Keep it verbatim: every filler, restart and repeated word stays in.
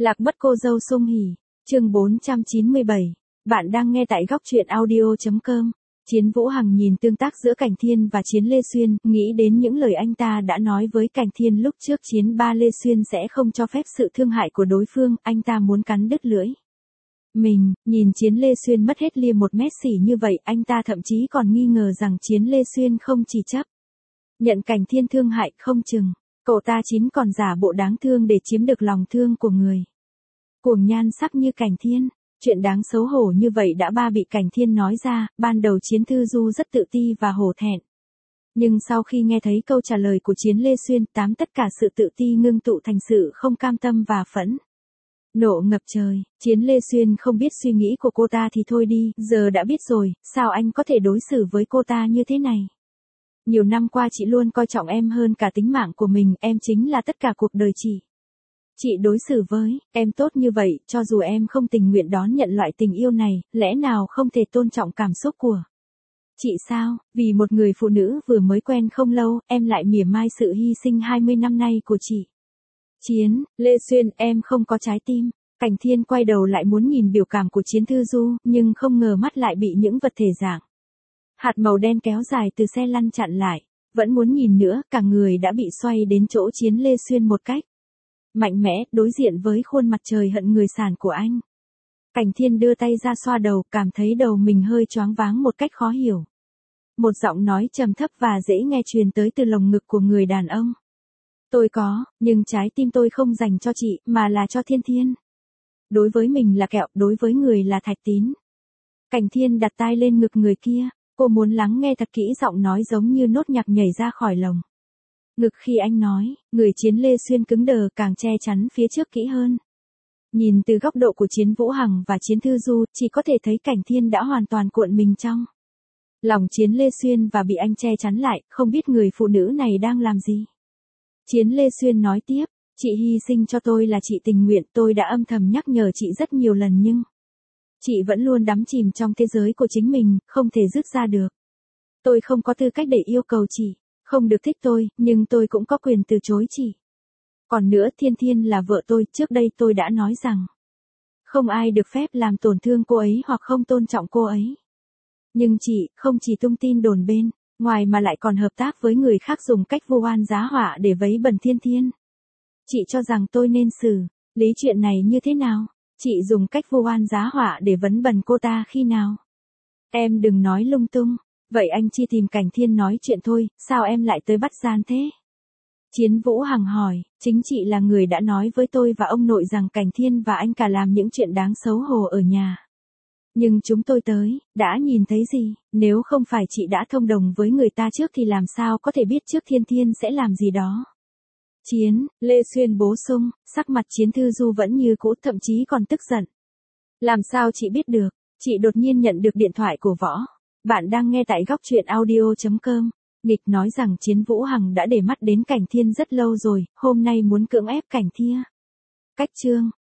Lạc mất cô dâu Sung Hỉ, chương bốn trăm chín mươi bảy. Bạn đang nghe tại góc truyện audio chấm com. Chiến Vũ Hằng nhìn tương tác giữa Cảnh Thiên và Chiến Lê Xuyên, nghĩ đến những lời anh ta đã nói với Cảnh Thiên lúc trước Chiến ba Lê Xuyên sẽ không cho phép sự thương hại của đối phương, anh ta muốn cắn đứt lưỡi. Mình, nhìn Chiến Lê Xuyên mất hết lia một mét xỉ như vậy, anh ta thậm chí còn nghi ngờ rằng Chiến Lê Xuyên không chỉ chấp nhận Cảnh Thiên thương hại, không chừng cậu ta chính còn giả bộ đáng thương để chiếm được lòng thương của người cuồng nhan sắc như Cảnh Thiên. Chuyện đáng xấu hổ như vậy đã ba bị Cảnh Thiên nói ra, ban đầu Chiến Thư Du rất tự ti và hổ thẹn. Nhưng sau khi nghe thấy câu trả lời của Chiến Lê Xuyên, tám tất cả sự tự ti ngưng tụ thành sự không cam tâm và phẫn nộ ngập trời. Chiến Lê Xuyên không biết suy nghĩ của cô ta thì thôi đi, giờ đã biết rồi, sao anh có thể đối xử với cô ta như thế này? Nhiều năm qua chị luôn coi trọng em hơn cả tính mạng của mình, em chính là tất cả cuộc đời chị. Chị đối xử với em tốt như vậy, cho dù em không tình nguyện đón nhận loại tình yêu này, lẽ nào không thể tôn trọng cảm xúc của chị sao? Vì một người phụ nữ vừa mới quen không lâu, em lại mỉa mai sự hy sinh hai mươi năm nay của chị. Chiến Lê Xuyên, em không có trái tim. Cảnh Thiên quay đầu lại muốn nhìn biểu cảm của Chiến Thư Du, nhưng không ngờ mắt lại bị những vật thể dạng hạt màu đen kéo dài từ xe lăn chặn lại. Vẫn muốn nhìn nữa, cả người đã bị xoay đến chỗ Chiến Lê Xuyên một cách mạnh mẽ, đối diện với khuôn mặt trời hận người sàn của anh. Cảnh Thiên đưa tay ra xoa đầu, cảm thấy đầu mình hơi choáng váng một cách khó hiểu. Một giọng nói trầm thấp và dễ nghe truyền tới từ lồng ngực của người đàn ông. Tôi có, nhưng trái tim tôi không dành cho chị, mà là cho Thiên Thiên. Đối với mình là kẹo, đối với người là thạch tín. Cảnh Thiên đặt tai lên ngực người kia, cô muốn lắng nghe thật kỹ, giọng nói giống như nốt nhạc nhảy ra khỏi lồng ngực khi anh nói. Người Chiến Lê Xuyên cứng đờ, càng che chắn phía trước kỹ hơn. Nhìn từ góc độ của Chiến Vũ Hằng và Chiến Thư Du, chỉ có thể thấy Cảnh Thiên đã hoàn toàn cuộn mình trong lòng Chiến Lê Xuyên và bị anh che chắn lại, không biết người phụ nữ này đang làm gì. Chiến Lê Xuyên nói tiếp, chị hy sinh cho tôi là chị tình nguyện, tôi đã âm thầm nhắc nhở chị rất nhiều lần nhưng chị vẫn luôn đắm chìm trong thế giới của chính mình, không thể dứt ra được. Tôi không có tư cách để yêu cầu chị không được thích tôi, nhưng tôi cũng có quyền từ chối chị. Còn nữa, Thiên Thiên là vợ tôi, trước đây tôi đã nói rằng không ai được phép làm tổn thương cô ấy hoặc không tôn trọng cô ấy. Nhưng chị, không chỉ tung tin đồn bên ngoài mà lại còn hợp tác với người khác dùng cách vu oan giá họa để vấy bẩn Thiên Thiên. Chị cho rằng tôi nên xử lý chuyện này như thế nào? Chị dùng cách vu oan giá họa để vấn bẩn cô ta khi nào? Em đừng nói lung tung. Vậy anh chi tìm Cảnh Thiên nói chuyện thôi, sao em lại tới bắt gian thế? Chiến Vũ Hằng hỏi, chính chị là người đã nói với tôi và ông nội rằng Cảnh Thiên và anh cả làm những chuyện đáng xấu hổ ở nhà. Nhưng chúng tôi tới, đã nhìn thấy gì? Nếu không phải chị đã thông đồng với người ta trước thì làm sao có thể biết trước Thiên Thiên sẽ làm gì đó? Chiến Lê Xuyên bổ sung, sắc mặt Chiến Thư Du vẫn như cũ, thậm chí còn tức giận. Làm sao chị biết được? Chị đột nhiên nhận được điện thoại của Võ. Bạn đang nghe tại góc truyện audio chấm com. Nghịch nói rằng Chiến Vũ Hằng đã để mắt đến Cảnh Thiên rất lâu rồi, hôm nay muốn cưỡng ép Cảnh Thiên. Cách chương